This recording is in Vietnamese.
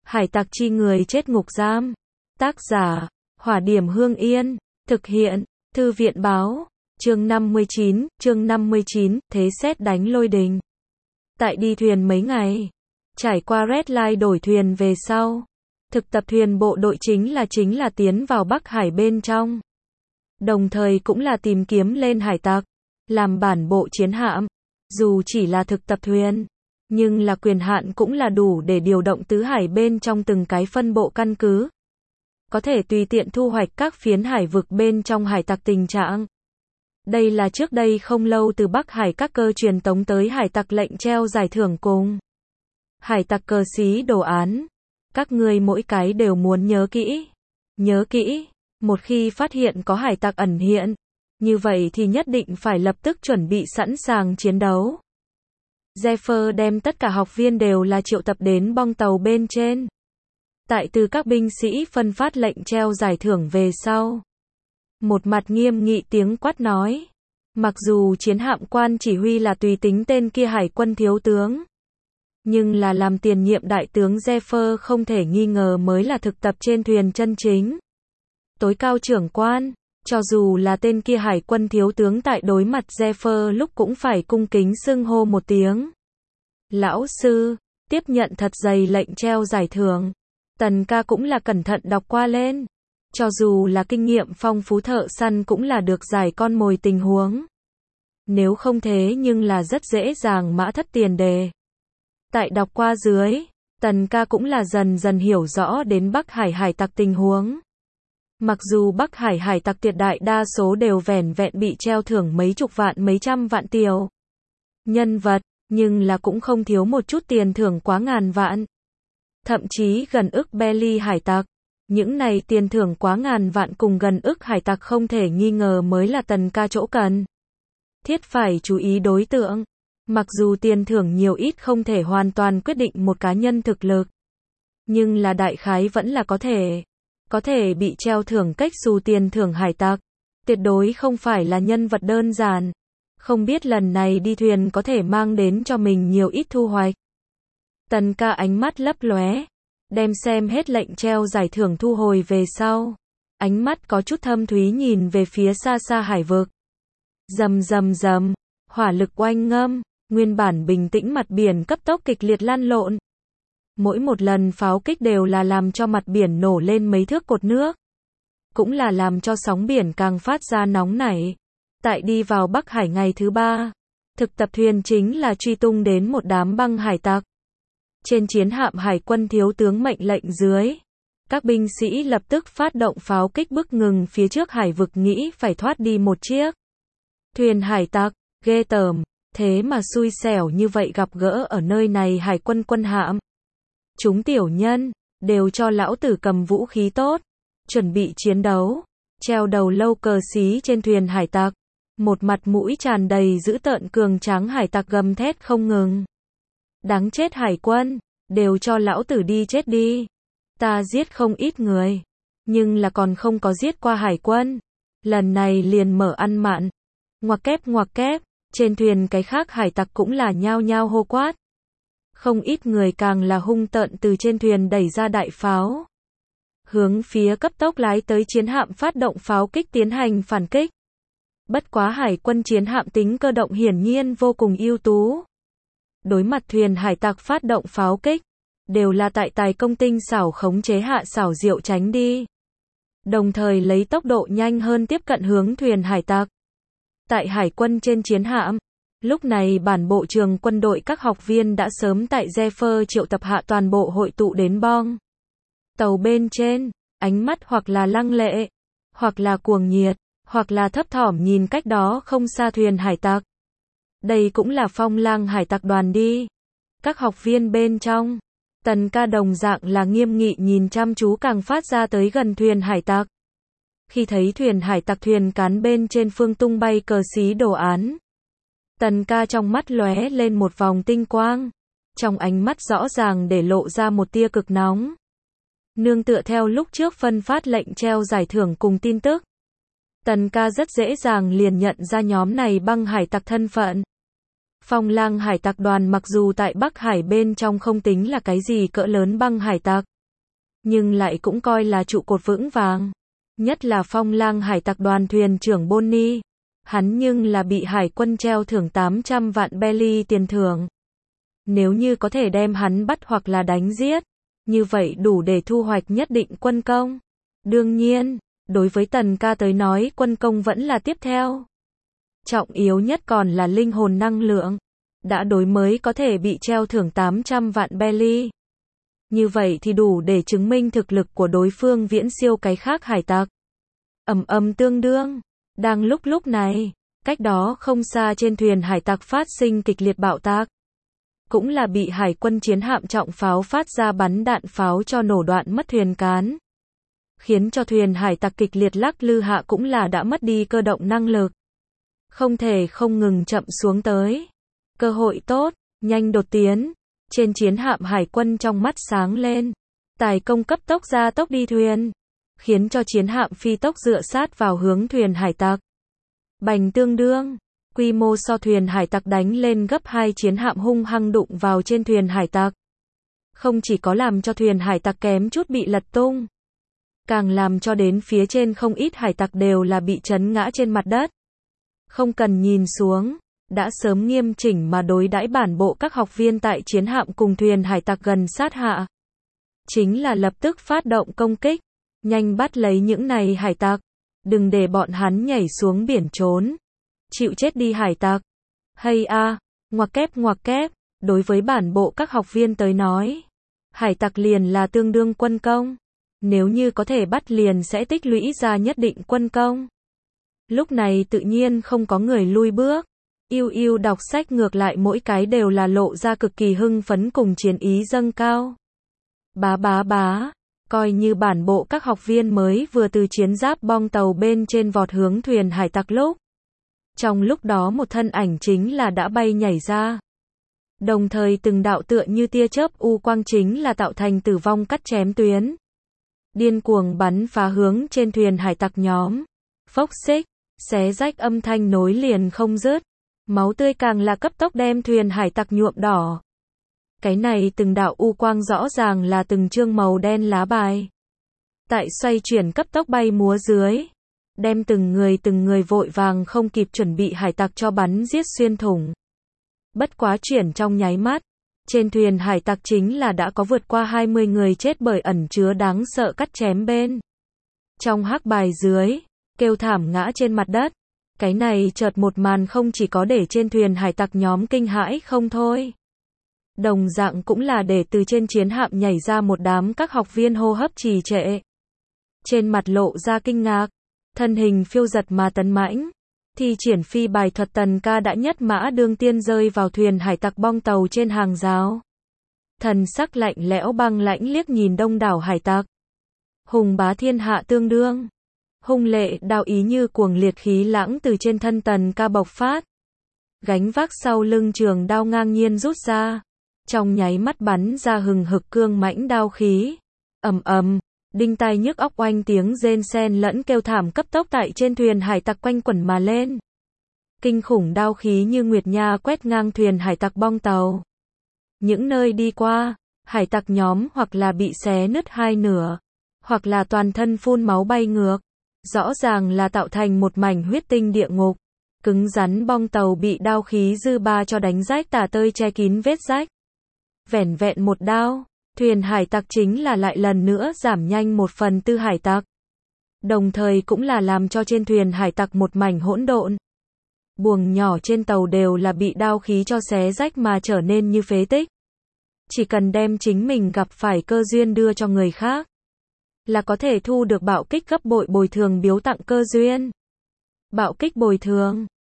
Hải tặc chi người chết ngục giam. Tác giả, Hỏa Điểm Hương Yên. Thực hiện, Thư viện báo. Chương 59, thế sét đánh lôi đình. Tại đi thuyền mấy ngày, trải qua Red Line đổi thuyền về sau, thực tập thuyền bộ đội chính là tiến vào Bắc Hải bên trong. Đồng thời cũng là tìm kiếm lên hải tặc, làm bản bộ chiến hạm. Dù chỉ là thực tập thuyền, nhưng là quyền hạn cũng là đủ để điều động tứ hải bên trong từng cái phân bộ căn cứ. Có thể tùy tiện thu hoạch các phiến hải vực bên trong hải tặc tình trạng. Đây là trước đây không lâu từ Bắc Hải các cơ truyền tống tới hải tặc lệnh treo giải thưởng cùng hải tặc cờ xí đồ án. Các ngươi mỗi cái đều muốn nhớ kỹ. Nhớ kỹ, một khi phát hiện có hải tặc ẩn hiện, như vậy thì nhất định phải lập tức chuẩn bị sẵn sàng chiến đấu. Zephyr đem tất cả học viên đều là triệu tập đến bong tàu bên trên. Tại từ các binh sĩ phân phát lệnh treo giải thưởng về sau, một mặt nghiêm nghị tiếng quát nói. Mặc dù chiến hạm quan chỉ huy là tùy tính tên kia hải quân thiếu tướng, nhưng là làm tiền nhiệm đại tướng Zephyr không thể nghi ngờ mới là thực tập trên thuyền chân chính. Tối cao trưởng quan, cho dù là tên kia hải quân thiếu tướng tại đối mặt Zephyr lúc cũng phải cung kính xưng hô một tiếng. Lão sư, tiếp nhận thật dày lệnh treo giải thưởng. Tần ca cũng là cẩn thận đọc qua lên. Cho dù là kinh nghiệm phong phú thợ săn cũng là được giải con mồi tình huống. Nếu không thế nhưng là rất dễ dàng mã thất tiền đề. Tại đọc qua dưới, Tần ca cũng là dần dần hiểu rõ đến Bắc Hải hải tặc tình huống. Mặc dù Bắc Hải hải tặc tuyệt đại đa số đều vẻn vẹn bị treo thưởng mấy chục vạn mấy trăm vạn tiểu nhân vật, nhưng là cũng không thiếu một chút tiền thưởng quá ngàn vạn. Thậm chí gần ức belly hải tặc. Những này tiền thưởng quá ngàn vạn cùng gần ức hải tặc không thể nghi ngờ mới là Tần ca chỗ cần. Thiết phải chú ý đối tượng. Mặc dù tiền thưởng nhiều ít không thể hoàn toàn quyết định một cá nhân thực lực, nhưng là đại khái vẫn là có thể bị treo thưởng cách dù tiền thưởng hải tặc, tuyệt đối không phải là nhân vật đơn giản. Không biết lần này đi thuyền có thể mang đến cho mình nhiều ít thu hoạch. Tần ca ánh mắt lấp lóe, đem xem hết lệnh treo giải thưởng thu hồi về sau, ánh mắt có chút thâm thúy nhìn về phía xa xa hải vực. Rầm rầm rầm, hỏa lực oanh ngâm, nguyên bản bình tĩnh mặt biển cấp tốc kịch liệt lăn lộn. Mỗi một lần pháo kích đều là làm cho mặt biển nổ lên mấy thước cột nước, cũng là làm cho sóng biển càng phát ra nóng nảy. Tại đi vào Bắc Hải ngày thứ 3, thực tập thuyền chính là truy tung đến một đám băng hải tặc. Trên chiến hạm hải quân thiếu tướng mệnh lệnh dưới, các binh sĩ lập tức phát động pháo kích bức ngừng phía trước hải vực nghĩ phải thoát đi một chiếc thuyền hải tặc. Ghê tởm, thế mà xui xẻo như vậy gặp gỡ ở nơi này hải quân quân hạm. Chúng tiểu nhân, đều cho lão tử cầm vũ khí tốt, chuẩn bị chiến đấu. Treo đầu lâu cờ xí trên thuyền hải tặc, một mặt mũi tràn đầy dữ tợn cường tráng hải tặc gầm thét không ngừng. Đáng chết hải quân, đều cho lão tử đi chết đi. Ta giết không ít người, nhưng là còn không có giết qua hải quân. Lần này liền mở ăn mặn. Ngoặc kép, trên thuyền cái khác hải tặc cũng là nhao nhao hô quát. Không ít người càng là hung tợn từ trên thuyền đẩy ra đại pháo, hướng phía cấp tốc lái tới chiến hạm phát động pháo kích tiến hành phản kích. Bất quá hải quân chiến hạm tính cơ động hiển nhiên vô cùng ưu tú. Đối mặt thuyền hải tặc phát động pháo kích, đều là tại tài công tinh xảo khống chế hạ xảo diệu tránh đi. Đồng thời lấy tốc độ nhanh hơn tiếp cận hướng thuyền hải tặc. Tại hải quân trên chiến hạm, lúc này bản bộ trường quân đội các học viên đã sớm tại Zephyr triệu tập hạ toàn bộ hội tụ đến bong tàu bên trên, ánh mắt hoặc là lăng lệ, hoặc là cuồng nhiệt, hoặc là thấp thỏm nhìn cách đó không xa thuyền hải tặc. Đây cũng là Phong Lang hải tặc đoàn đi. Các học viên bên trong, Tần ca đồng dạng là nghiêm nghị nhìn chăm chú càng phát ra tới gần thuyền hải tặc. Khi thấy thuyền hải tặc thuyền cán bên trên phương tung bay cờ xí đồ án, Tần ca trong mắt lóe lên một vòng tinh quang, trong ánh mắt rõ ràng để lộ ra một tia cực nóng. Nương tựa theo lúc trước phân phát lệnh treo giải thưởng cùng tin tức, Tần ca rất dễ dàng liền nhận ra nhóm này băng hải tặc thân phận. Phong Lang hải tặc đoàn mặc dù tại Bắc Hải bên trong không tính là cái gì cỡ lớn băng hải tặc, nhưng lại cũng coi là trụ cột vững vàng. Nhất là Phong Lang hải tặc đoàn thuyền trưởng Bonnie, hắn nhưng là bị hải quân treo thưởng 800 vạn belly tiền thưởng. Nếu như có thể đem hắn bắt hoặc là đánh giết, như vậy đủ để thu hoạch nhất định quân công. Đương nhiên, đối với Tần ca tới nói quân công vẫn là tiếp theo. Trọng yếu nhất còn là linh hồn năng lượng. Đã đối mới có thể bị treo thưởng 800 vạn belly. Như vậy thì đủ để chứng minh thực lực của đối phương viễn siêu cái khác hải tặc. Tương đương. Đang lúc này, cách đó không xa trên thuyền hải tặc phát sinh kịch liệt bạo tạc. Cũng là bị hải quân chiến hạm trọng pháo phát ra bắn đạn pháo cho nổ đoạn mất thuyền cán. Khiến cho thuyền hải tặc kịch liệt lắc lư hạ cũng là đã mất đi cơ động năng lực. Không thể không ngừng chậm xuống tới. Cơ hội tốt, nhanh đột tiến. Trên chiến hạm hải quân trong mắt sáng lên. Tài công cấp tốc ra tốc đi thuyền. Khiến cho chiến hạm phi tốc dựa sát vào hướng thuyền hải tặc. Bành tương đương. Quy mô so thuyền hải tặc đánh lên gấp 2 chiến hạm hung hăng đụng vào trên thuyền hải tặc. Không chỉ có làm cho thuyền hải tặc kém chút bị lật tung. Càng làm cho đến phía trên không ít hải tặc đều là bị chấn ngã trên mặt đất. Không cần nhìn xuống, đã sớm nghiêm chỉnh mà đối đãi bản bộ các học viên tại chiến hạm cùng thuyền hải tặc gần sát hạ. Chính là lập tức phát động công kích, nhanh bắt lấy những này hải tặc, đừng để bọn hắn nhảy xuống biển trốn. Chịu chết đi hải tặc. Hay a, ngoặc kép, đối với bản bộ các học viên tới nói, hải tặc liền là tương đương quân công. Nếu như có thể bắt liền sẽ tích lũy ra nhất định quân công. Lúc này tự nhiên không có người lui bước. Yêu đọc sách ngược lại mỗi cái đều là lộ ra cực kỳ hưng phấn cùng chiến ý dâng cao. Bá, coi như bản bộ các học viên mới vừa từ chiến giáp bong tàu bên trên vọt hướng thuyền hải tặc lúc. Trong lúc đó một thân ảnh chính là đã bay nhảy ra. Đồng thời từng đạo tựa như tia chớp u quang chính là tạo thành tử vong cắt chém tuyến. Điên cuồng bắn phá hướng trên thuyền hải tặc nhóm. Phốc xích, xé rách âm thanh nối liền không dứt. Máu tươi càng là cấp tốc đem thuyền hải tặc nhuộm đỏ. Cái này từng đạo u quang rõ ràng là từng chương màu đen lá bài. Tại xoay chuyển cấp tốc bay múa dưới. Đem từng người vội vàng không kịp chuẩn bị hải tặc cho bắn giết xuyên thủng. Bất quá chuyển trong nháy mắt. Trên thuyền hải tặc chính là đã có vượt qua 20 người chết bởi ẩn chứa đáng sợ cắt chém bên. Trong hắc bài dưới, kêu thảm ngã trên mặt đất. Cái này chợt một màn không chỉ có để trên thuyền hải tặc nhóm kinh hãi không thôi. Đồng dạng cũng là để từ trên chiến hạm nhảy ra một đám các học viên hô hấp trì trệ. Trên mặt lộ ra kinh ngạc, thân hình phiêu giật mà tấn mãnh. Thi triển phi bài thuật Tần ca đã nhất mã đương tiên rơi vào thuyền hải tặc bong tàu trên hàng rào. Thần sắc lạnh lẽo băng lãnh liếc nhìn đông đảo hải tặc. Hùng bá thiên hạ tương đương. Hung lệ đao ý như cuồng liệt khí lãng từ trên thân Tần ca bộc phát. Gánh vác sau lưng trường đao ngang nhiên rút ra. Trong nháy mắt bắn ra hừng hực cương mãnh đao khí. Đinh tai nhức óc oanh tiếng rên xen lẫn kêu thảm cấp tốc tại trên thuyền hải tặc quanh quẩn mà lên. Kinh khủng đao khí như nguyệt nha quét ngang thuyền hải tặc bong tàu. Những nơi đi qua, hải tặc nhóm hoặc là bị xé nứt hai nửa, hoặc là toàn thân phun máu bay ngược. Rõ ràng là tạo thành một mảnh huyết tinh địa ngục. Cứng rắn bong tàu bị đao khí dư ba cho đánh rách tả tơi che kín vết rách. Vẻn vẹn một đao, thuyền hải tặc chính là lại lần nữa giảm nhanh 1/4 hải tặc. Đồng thời cũng là làm cho trên thuyền hải tặc một mảnh hỗn độn. Buồng nhỏ trên tàu đều là bị đao khí cho xé rách mà trở nên như phế tích. Chỉ cần đem chính mình gặp phải cơ duyên đưa cho người khác, là có thể thu được bạo kích gấp bội bồi thường biếu tặng cơ duyên. Bạo kích bồi thường,